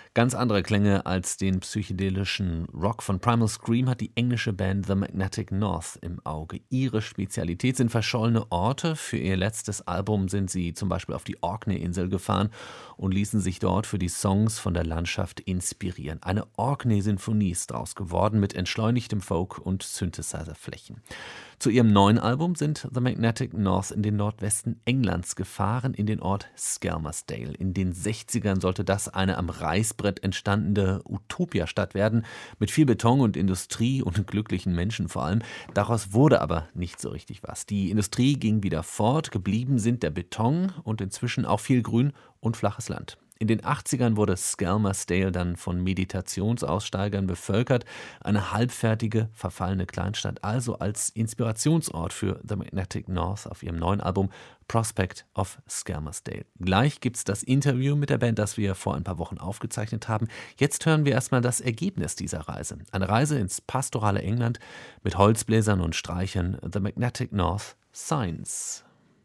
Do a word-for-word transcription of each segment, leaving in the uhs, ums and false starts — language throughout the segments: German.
Ganz andere Klänge als den psychedelischen Rock von Primal Scream hat die englische Band The Magnetic North im Auge. Ihre Spezialität sind verschollene Orte. Für ihr letztes Album sind sie zum Beispiel auf die Orkney-Insel gefahren und ließen sich dort für die Songs von der Landschaft inspirieren. Eine Orkney-Sinfonie ist draus geworden mit entschleunigtem Folk und Synthesizer-Flächen. Zu ihrem neuen Album sind The Magnetic North in den Nordwesten Englands gefahren, in den Ort Skelmersdale. In den sechzigern sollte das eine am Reißbrett entstandene Utopia-Stadt werden, mit viel Beton und Industrie und glücklichen Menschen vor allem. Daraus wurde aber nicht so richtig was. Die Industrie ging wieder fort, geblieben sind der Beton und inzwischen auch viel Grün und flaches Land. In den achtzigern wurde Skelmersdale dann von Meditationsaussteigern bevölkert, eine halbfertige, verfallene Kleinstadt, also als Inspirationsort für The Magnetic North auf ihrem neuen Album Prospect of Skelmersdale. Gleich gibt's das Interview mit der Band, das wir vor ein paar Wochen aufgezeichnet haben. Jetzt hören wir erstmal das Ergebnis dieser Reise. Eine Reise ins pastorale England mit Holzbläsern und Streichern. The Magnetic North Signs.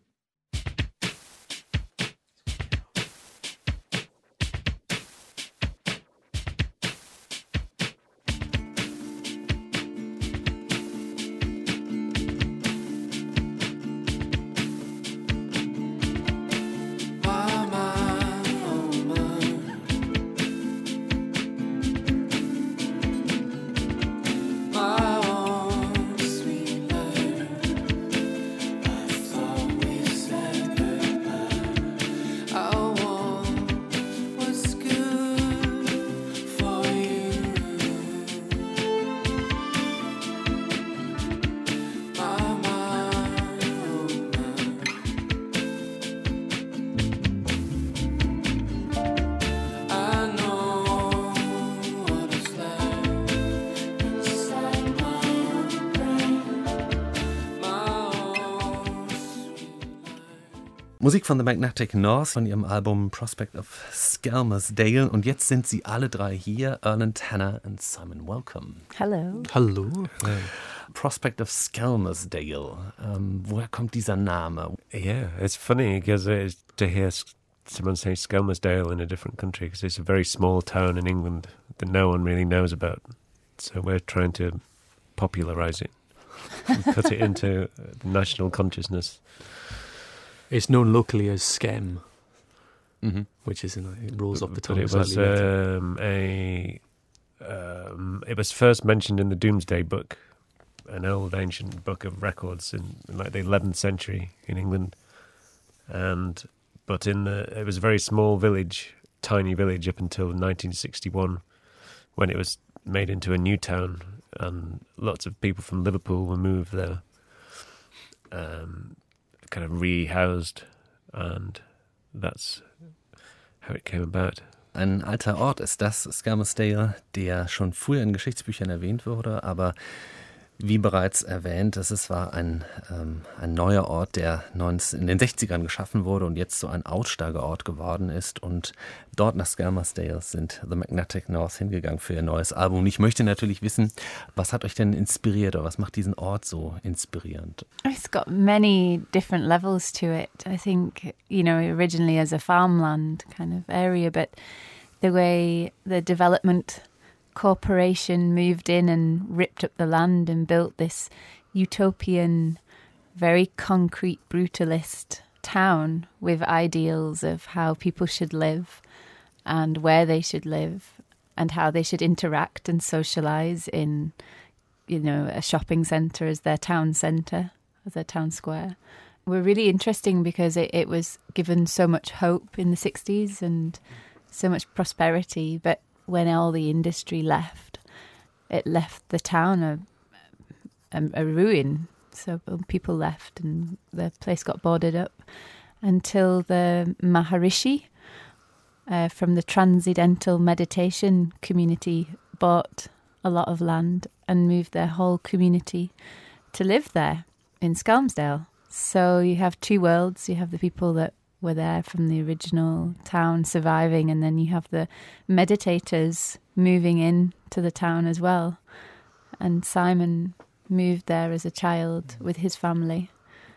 Musik von The Magnetic North von ihrem Album Prospect of Skelmersdale. Und jetzt sind sie alle drei hier, Erland, Hannah und Simon. Welcome. Hello. Hallo. Hello. Prospect of Skelmersdale. Um, woher kommt dieser Name? Yeah, it's funny because uh, to hear someone say Skelmersdale in a different country, because it's a very small town in England that no one really knows about. So we're trying to popularize it and put it into the national consciousness. It's known locally as Skem, mm-hmm. which is in, it rolls off the tongue. But it was um, a um, it was first mentioned in the Domesday Book, an old ancient book of records in, in like the eleventh century in England, and but in the it was a very small village, tiny village up until nineteen sixty-one, when it was made into a new town, and lots of people from Liverpool were moved there. Um, kind of rehoused, and that's how it came about. Ein alter Ort ist das, Skelmersdale, der schon früher in Geschichtsbüchern erwähnt wurde, aber wie bereits erwähnt, es war ein, ähm, ein neuer Ort, der in den sechzigern geschaffen wurde und jetzt so ein Aussteigerort geworden ist. Und dort nach Skelmersdale sind The Magnetic North hingegangen für ihr neues Album. Und ich möchte natürlich wissen, was hat euch denn inspiriert oder was macht diesen Ort so inspirierend? It's got many different levels to it. I think, you know, originally as a farmland kind of area, but the way the development corporation moved in and ripped up the land and built this utopian, very concrete, brutalist town with ideals of how people should live and where they should live and how they should interact and socialize in, you know, a shopping centre as their town centre, as their town square. Were really interesting because it, it was given so much hope in the sixties and so much prosperity, but when all the industry left, it left the town a, a, a ruin. So people left and the place got boarded up until the Maharishi uh, from the Transcendental Meditation community bought a lot of land and moved their whole community to live there in Skelmersdale. So you have two worlds. You have the people that were there from the original town surviving, and then you have the meditators moving in to the town as well. And Simon moved there as a child with his family.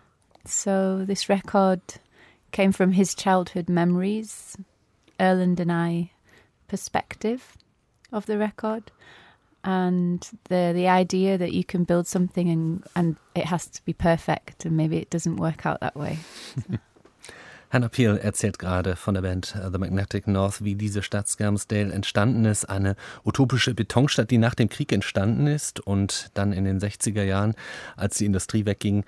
So this record came from his childhood memories. Erland and I perspective of the record. And the the idea that you can build something and, and it has to be perfect and maybe it doesn't work out that way. So. Hannah Peel erzählt gerade von der Band The Magnetic North, wie diese Stadt Skelmersdale entstanden ist. Eine utopische Betonstadt, die nach dem Krieg entstanden ist und dann in den sechziger Jahren, als die Industrie wegging,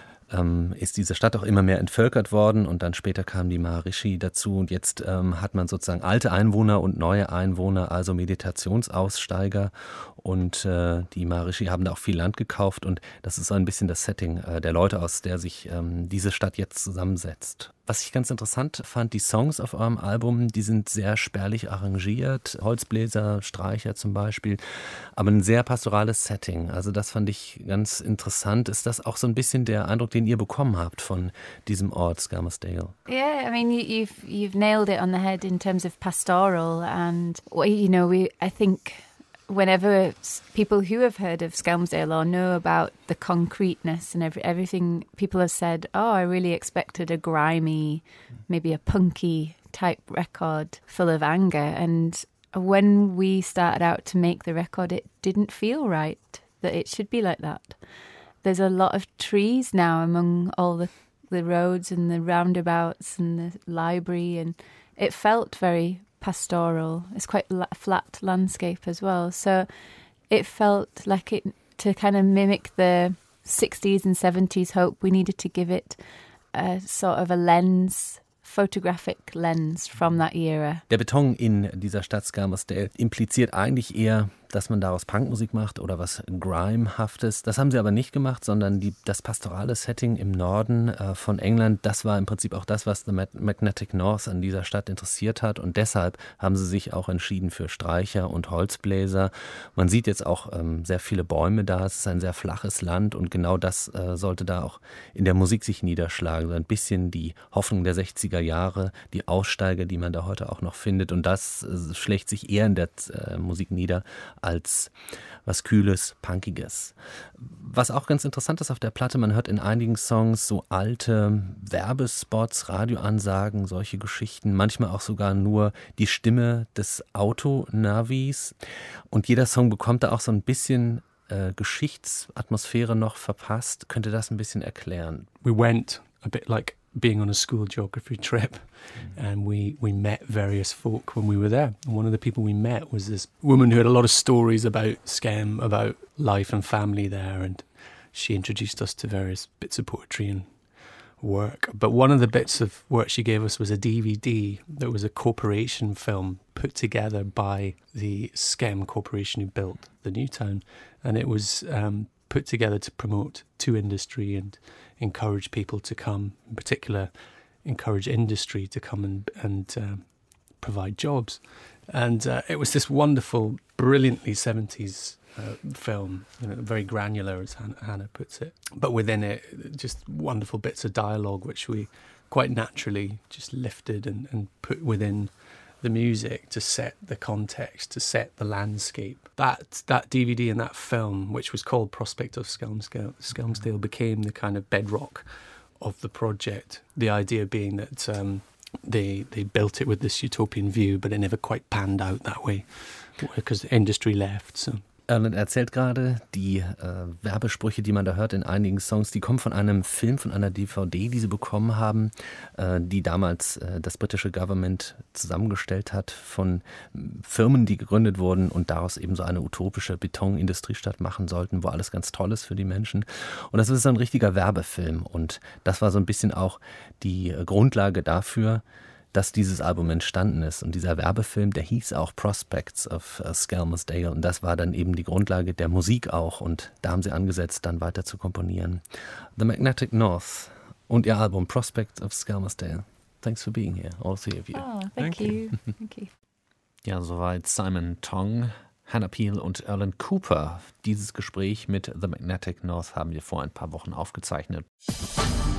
ähm, ist diese Stadt auch immer mehr entvölkert worden und dann später kamen die Maharishi dazu und jetzt ähm, hat man sozusagen alte Einwohner und neue Einwohner, also Meditationsaussteiger und äh, die Maharishi haben da auch viel Land gekauft und das ist so ein bisschen das Setting äh, der Leute, aus der sich ähm, diese Stadt jetzt zusammensetzt. Was ich ganz interessant fand, die Songs auf eurem Album, die sind sehr spärlich arrangiert, Holzbläser, Streicher zum Beispiel, aber ein sehr pastorales Setting. Also das fand ich ganz interessant. Ist das auch so ein bisschen der Eindruck, den ihr bekommen habt von diesem Ort Skelmersdale? Yeah, I mean, you, you've you've nailed it on the head in terms of pastoral, and you know, we I think. Whenever people who have heard of Skelmersdale or know about the concreteness and every, everything, people have said, oh, I really expected a grimy, maybe a punky type record full of anger. And when we started out to make the record, it didn't feel right that it should be like that. There's a lot of trees now among all the, the roads and the roundabouts and the library, and it felt very pastoral. It's quite a flat landscape as well. So it felt like it, to kind of mimic the sixties and seventies hope, we needed to give it a sort of a lens, photographic lens from that era. Der Beton in dieser Stadt Skelmersdale impliziert eigentlich eher, dass man daraus Punkmusik macht oder was Grime-haftes. Das haben sie aber nicht gemacht, sondern die, das pastorale Setting im Norden äh, von England, das war im Prinzip auch das, was The Magnetic North an dieser Stadt interessiert hat. Und deshalb haben sie sich auch entschieden für Streicher und Holzbläser. Man sieht jetzt auch ähm, sehr viele Bäume da. Es ist ein sehr flaches Land und genau das äh, sollte da auch in der Musik sich niederschlagen. So ein bisschen die Hoffnung der sechziger Jahre, die Aussteiger, die man da heute auch noch findet. Und das äh, schlägt sich eher in der äh, Musik nieder als was Kühles, Punkiges. Was auch ganz interessant ist auf der Platte, man hört in einigen Songs so alte Werbespots, Radioansagen, solche Geschichten, manchmal auch sogar nur die Stimme des Autonavis. Und jeder Song bekommt da auch so ein bisschen äh, Geschichtsatmosphäre noch verpasst. Könnt ihr das ein bisschen erklären? We went a bit like being on a school geography trip, and we, we met various folk when we were there. And one of the people we met was this woman who had a lot of stories about Skem, about life and family there, and she introduced us to various bits of poetry and work. But one of the bits of work she gave us was a D V D that was a corporation film put together by the Skem Corporation who built the new town, and it was um, put together to promote to industry and encourage people to come, in particular encourage industry to come and, and uh, provide jobs. And uh, it was this wonderful, brilliantly seventies uh, film, you know, very granular as Han- Hannah puts it, but within it just wonderful bits of dialogue which we quite naturally just lifted and, and put within the music to set the context, to set the landscape. That that D V D and that film, which was called Prospect of Skelmersdale, Skelmersdale became the kind of bedrock of the project. The idea being that um, they they built it with this utopian view, but it never quite panned out that way because the industry left. So. Erland erzählt gerade, die äh, Werbesprüche, die man da hört in einigen Songs, die kommen von einem Film, von einer D V D, die sie bekommen haben, äh, die damals äh, das britische Government zusammengestellt hat von Firmen, die gegründet wurden und daraus eben so eine utopische Betonindustriestadt machen sollten, wo alles ganz toll ist für die Menschen. Und das ist so ein richtiger Werbefilm und das war so ein bisschen auch die äh, Grundlage dafür, dass dieses Album entstanden ist. Und dieser Werbefilm, der hieß auch Prospects of uh, Skelmersdale. Und das war dann eben die Grundlage der Musik auch. Und da haben sie angesetzt, dann weiter zu komponieren. The Magnetic North und ihr Album Prospects of Skelmersdale. Thanks for being here, all three of you. Oh, thank, thank you. you. Thank you. Ja, soweit Simon Tong, Hannah Peel und Erland Cooper. Dieses Gespräch mit The Magnetic North haben wir vor ein paar Wochen aufgezeichnet.